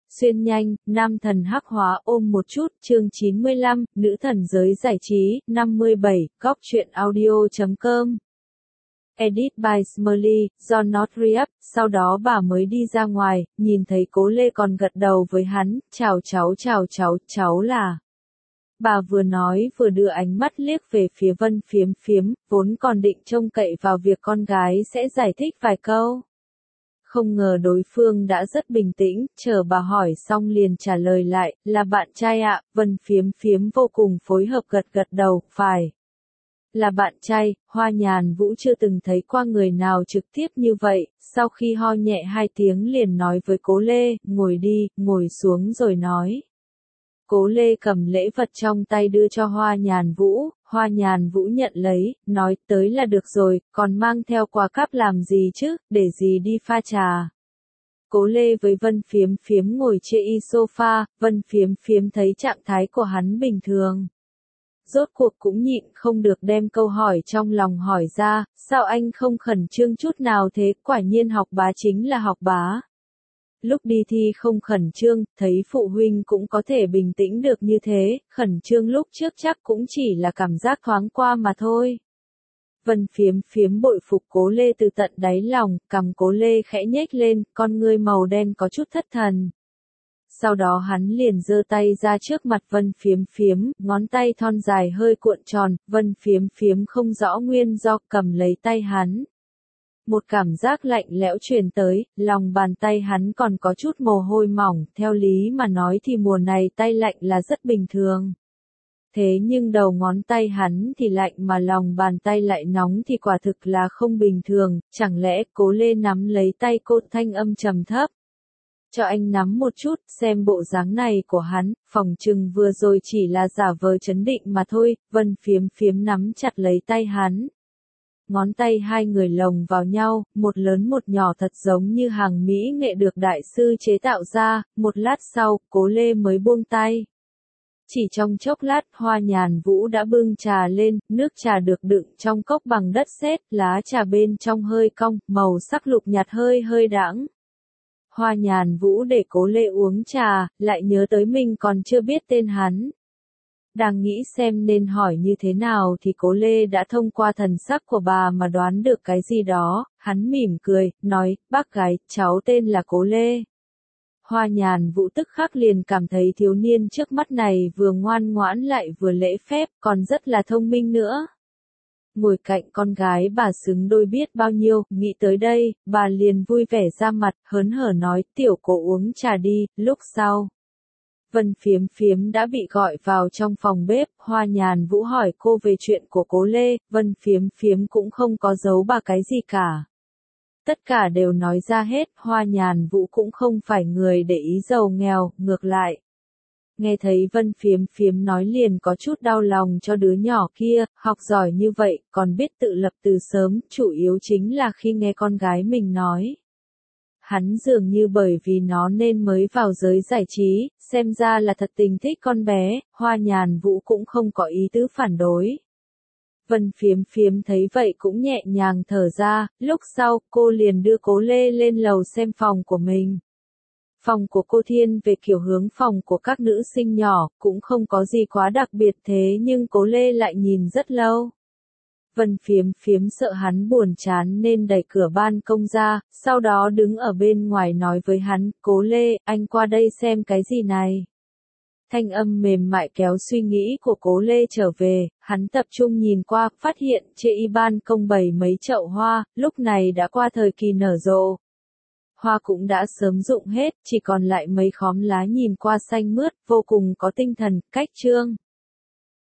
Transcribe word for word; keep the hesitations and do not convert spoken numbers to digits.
Xuyên nhanh, nam thần hắc hóa ôm một chút, chương chín mươi lăm, nữ thần giới giải trí, năm mươi bảy, góc truyện audio chấm com. Edit by Smiley, do Not Re-up, sau đó bà mới đi ra ngoài, nhìn thấy Cố Lê còn gật đầu với hắn, chào cháu chào cháu, cháu là... Bà vừa nói vừa đưa ánh mắt liếc về phía Vân Phiếm Phiếm, vốn còn định trông cậy vào việc con gái sẽ giải thích vài câu. Không ngờ đối phương đã rất bình tĩnh, chờ bà hỏi xong liền trả lời lại, là bạn trai ạ, Vân Phiếm Phiếm vô cùng phối hợp gật gật đầu, phải. Là bạn trai, Hoa Nhàn Vũ chưa từng thấy qua người nào trực tiếp như vậy, sau khi ho nhẹ hai tiếng liền nói với Cố Lê, ngồi đi, ngồi xuống rồi nói. Cố Lê cầm lễ vật trong tay đưa cho Hoa Nhàn Vũ, Hoa Nhàn Vũ nhận lấy, nói tới là được rồi, còn mang theo quà cáp làm gì chứ, để gì đi pha trà. Cố Lê với Vân Phiếm Phiếm ngồi trên y sofa, Vân Phiếm Phiếm thấy trạng thái của hắn bình thường. Rốt cuộc cũng nhịn không được đem câu hỏi trong lòng hỏi ra, sao anh không khẩn trương chút nào thế, quả nhiên học bá chính là học bá. Lúc đi thi không khẩn trương, thấy phụ huynh cũng có thể bình tĩnh được như thế, khẩn trương lúc trước chắc cũng chỉ là cảm giác thoáng qua mà thôi. Vân Phiếm Phiếm bội phục Cố Lê từ tận đáy lòng, cằm Cố Lê khẽ nhếch lên, con ngươi màu đen có chút thất thần. Sau đó hắn liền giơ tay ra trước mặt Vân Phiếm Phiếm, ngón tay thon dài hơi cuộn tròn, Vân Phiếm Phiếm không rõ nguyên do cầm lấy tay hắn. Một cảm giác lạnh lẽo truyền tới, lòng bàn tay hắn còn có chút mồ hôi mỏng, theo lý mà nói thì mùa này tay lạnh là rất bình thường. Thế nhưng đầu ngón tay hắn thì lạnh mà lòng bàn tay lại nóng thì quả thực là không bình thường, chẳng lẽ Cố Lê nắm lấy tay cô, thanh âm trầm thấp. Cho anh nắm một chút, xem bộ dáng này của hắn, phòng trừng vừa rồi chỉ là giả vờ trấn định mà thôi, Vân Phiếm Phiếm nắm chặt lấy tay hắn. Ngón tay hai người lồng vào nhau, một lớn một nhỏ thật giống như hàng mỹ nghệ được đại sư chế tạo ra, một lát sau, Cố Lê mới buông tay. Chỉ trong chốc lát, Hoa Nhàn Vũ đã bưng trà lên, nước trà được đựng trong cốc bằng đất sét, lá trà bên trong hơi cong, màu sắc lục nhạt hơi hơi đãng. Hoa Nhàn Vũ để Cố Lê uống trà, lại nhớ tới mình còn chưa biết tên hắn. Đang nghĩ xem nên hỏi như thế nào thì Cố Lê đã thông qua thần sắc của bà mà đoán được cái gì đó, hắn mỉm cười, nói, bác gái, cháu tên là Cố Lê. Hoa Nhàn Vũ tức khắc liền cảm thấy thiếu niên trước mắt này vừa ngoan ngoãn lại vừa lễ phép, còn rất là thông minh nữa. Ngồi cạnh con gái bà xứng đôi biết bao nhiêu, nghĩ tới đây, bà liền vui vẻ ra mặt, hớn hở nói, tiểu Cố uống trà đi, lúc sau. Vân Phiếm Phiếm đã bị gọi vào trong phòng bếp, Hoa Nhàn Vũ hỏi cô về chuyện của Cố Lê, Vân Phiếm Phiếm cũng không có giấu bà cái gì cả. Tất cả đều nói ra hết, Hoa Nhàn Vũ cũng không phải người để ý giàu nghèo, ngược lại. Nghe thấy Vân Phiếm Phiếm nói liền có chút đau lòng cho đứa nhỏ kia, học giỏi như vậy, còn biết tự lập từ sớm, chủ yếu chính là khi nghe con gái mình nói. Hắn dường như bởi vì nó nên mới vào giới giải trí, xem ra là thật tình thích con bé, Hoa Nhàn Vũ cũng không có ý tứ phản đối. Vân Phiếm Phiếm thấy vậy cũng nhẹ nhàng thở ra, lúc sau, cô liền đưa Cố Lê lên lầu xem phòng của mình. Phòng của cô thiên về kiểu hướng phòng của các nữ sinh nhỏ, cũng không có gì quá đặc biệt thế nhưng Cố Lê lại nhìn rất lâu. Vân Phiếm Phiếm sợ hắn buồn chán nên đẩy cửa ban công ra, sau đó đứng ở bên ngoài nói với hắn, Cố Lê, anh qua đây xem cái gì này. Thanh âm mềm mại kéo suy nghĩ của Cố Lê trở về, hắn tập trung nhìn qua, phát hiện trên y ban công bày mấy chậu hoa, lúc này đã qua thời kỳ nở rộ. Hoa cũng đã sớm rụng hết, chỉ còn lại mấy khóm lá nhìn qua xanh mướt, vô cùng có tinh thần, cách trương.